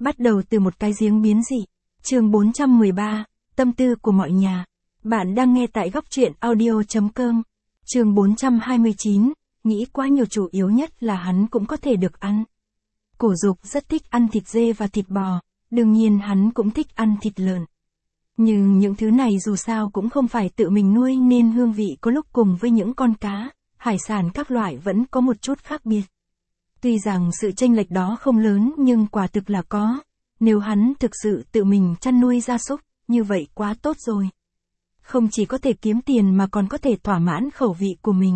Bắt đầu từ một cái giếng biến dị. Chương 413, tâm tư của mọi nhà. Bạn đang nghe tại góc truyện audio.com. Chương 429, nghĩ quá nhiều, chủ yếu nhất là hắn cũng có thể được ăn. Cổ Dục rất thích ăn thịt dê và thịt bò, đương nhiên hắn cũng thích ăn thịt lợn. Nhưng những thứ này dù sao cũng không phải tự mình nuôi nên hương vị có lúc cùng với những con cá, hải sản các loại vẫn có một chút khác biệt. Tuy rằng sự chênh lệch đó không lớn nhưng quả thực là có. Nếu hắn thực sự tự mình chăn nuôi gia súc, như vậy quá tốt rồi. Không chỉ có thể kiếm tiền mà còn có thể thỏa mãn khẩu vị của mình.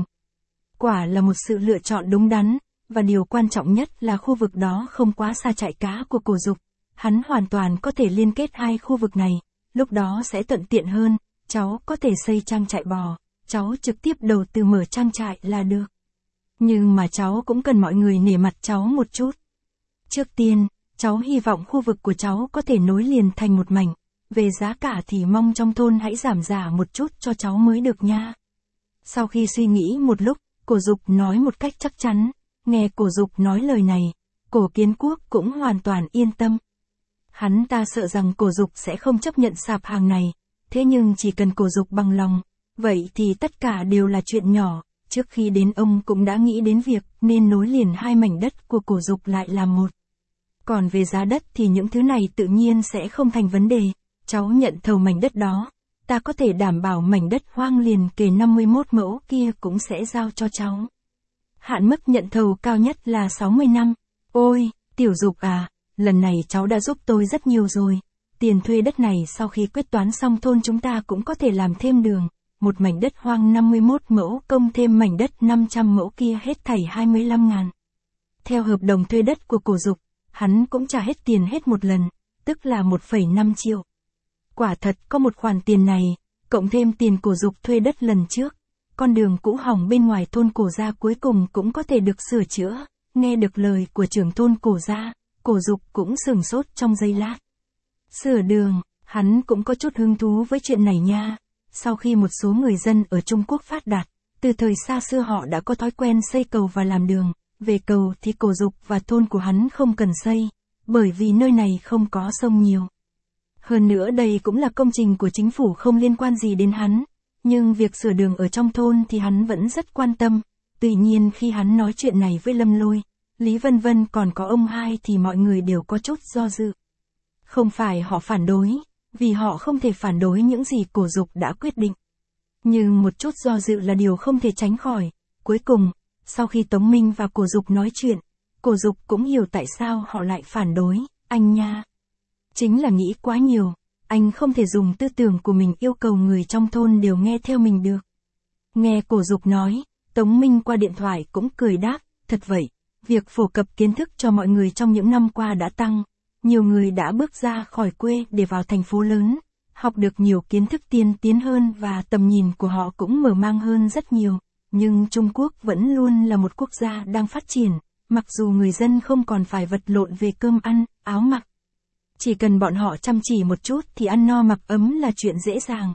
Quả là một sự lựa chọn đúng đắn, và điều quan trọng nhất là khu vực đó không quá xa trại cá của Cổ Dục. Hắn hoàn toàn có thể liên kết hai khu vực này, lúc đó sẽ thuận tiện hơn, cháu có thể xây trang trại bò, cháu trực tiếp đầu tư mở trang trại là được. Nhưng mà cháu cũng cần mọi người nể mặt cháu một chút. Trước tiên, cháu hy vọng khu vực của cháu có thể nối liền thành một mảnh. Về giá cả thì mong trong thôn hãy giảm giá một chút cho cháu mới được nha. Sau khi suy nghĩ một lúc, Cổ Dục nói một cách chắc chắn. Nghe Cổ Dục nói lời này, Cổ Kiến Quốc cũng hoàn toàn yên tâm. Hắn ta sợ rằng Cổ Dục sẽ không chấp nhận sạp hàng này, thế nhưng chỉ cần Cổ Dục bằng lòng, vậy thì tất cả đều là chuyện nhỏ. Trước khi đến ông cũng đã nghĩ đến việc nên nối liền hai mảnh đất của Cổ Dục lại làm một. Còn về giá đất thì những thứ này tự nhiên sẽ không thành vấn đề. Cháu nhận thầu mảnh đất đó, ta có thể đảm bảo mảnh đất hoang liền kề 51 mẫu kia cũng sẽ giao cho cháu. Hạn mức nhận thầu cao nhất là 60 năm. Ôi, Tiểu Dục à, lần này cháu đã giúp tôi rất nhiều rồi. Tiền thuê đất này sau khi quyết toán xong thôn chúng ta cũng có thể làm thêm đường. Một mảnh đất hoang 51 mẫu công thêm mảnh đất 500 mẫu kia hết thảy 25.000. Theo hợp đồng thuê đất của Cổ Dục, hắn cũng trả hết tiền hết một lần, tức là 1,5 triệu. Quả thật có một khoản tiền này, cộng thêm tiền Cổ Dục thuê đất lần trước, con đường cũ hỏng bên ngoài thôn Cổ gia cuối cùng cũng có thể được sửa chữa. Nghe được lời của trưởng thôn Cổ gia, Cổ Dục cũng sửng sốt trong giây lát. Sửa đường, hắn cũng có chút hứng thú với chuyện này nha. Sau khi một số người dân ở Trung Quốc phát đạt, từ thời xa xưa họ đã có thói quen xây cầu và làm đường. Về cầu thì Cổ Dục và thôn của hắn không cần xây, bởi vì nơi này không có sông nhiều. Hơn nữa đây cũng là công trình của chính phủ không liên quan gì đến hắn, nhưng việc sửa đường ở trong thôn thì hắn vẫn rất quan tâm. Tuy nhiên khi hắn nói chuyện này với Lâm Lôi, Lý Vân Vân còn có ông hai thì mọi người đều có chút do dự. Không phải họ phản đối, vì họ không thể phản đối những gì Cổ Dục đã quyết định. Nhưng một chút do dự là điều không thể tránh khỏi. Cuối cùng, sau khi Tống Minh và Cổ Dục nói chuyện, Cổ Dục cũng hiểu tại sao họ lại phản đối. Anh nha, chính là nghĩ quá nhiều, anh không thể dùng tư tưởng của mình yêu cầu người trong thôn đều nghe theo mình được. Nghe Cổ Dục nói, Tống Minh qua điện thoại cũng cười đáp, thật vậy, việc phổ cập kiến thức cho mọi người trong những năm qua đã tăng. Nhiều người đã bước ra khỏi quê để vào thành phố lớn, học được nhiều kiến thức tiên tiến hơn và tầm nhìn của họ cũng mở mang hơn rất nhiều. Nhưng Trung Quốc vẫn luôn là một quốc gia đang phát triển, mặc dù người dân không còn phải vật lộn về cơm ăn, áo mặc. Chỉ cần bọn họ chăm chỉ một chút thì ăn no mặc ấm là chuyện dễ dàng.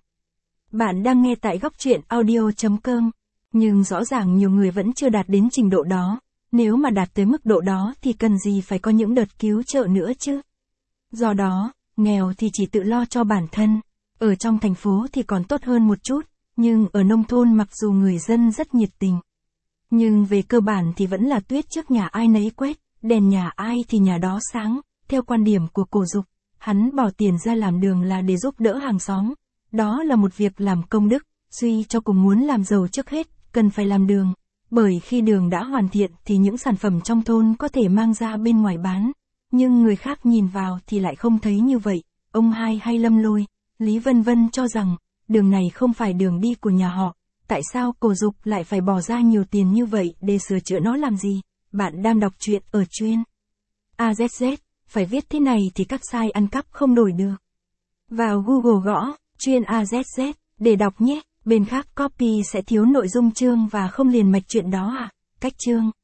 Bạn đang nghe tại góc truyện audio.com, nhưng rõ ràng nhiều người vẫn chưa đạt đến trình độ đó. Nếu mà đạt tới mức độ đó thì cần gì phải có những đợt cứu trợ nữa chứ. Do đó, nghèo thì chỉ tự lo cho bản thân. Ở trong thành phố thì còn tốt hơn một chút, nhưng ở nông thôn mặc dù người dân rất nhiệt tình, nhưng về cơ bản thì vẫn là tuyết trước nhà ai nấy quét, đèn nhà ai thì nhà đó sáng. Theo quan điểm của Cổ Dục, hắn bỏ tiền ra làm đường là để giúp đỡ hàng xóm. Đó là một việc làm công đức, suy cho cùng muốn làm giàu trước hết, cần phải làm đường. Bởi khi đường đã hoàn thiện thì những sản phẩm trong thôn có thể mang ra bên ngoài bán. Nhưng người khác nhìn vào thì lại không thấy như vậy. Ông hai hay Lâm Lôi, Lý Vân Vân cho rằng, đường này không phải đường đi của nhà họ. Tại sao Cổ Dục lại phải bỏ ra nhiều tiền như vậy để sửa chữa nó làm gì? Bạn đang đọc truyện ở chuyên AZZ, phải viết thế này thì các site ăn cắp không đổi được. Vào Google gõ, chuyên AZZ, để đọc nhé. Bên khác copy sẽ thiếu nội dung chương và không liền mạch chuyện đó à? Cách chương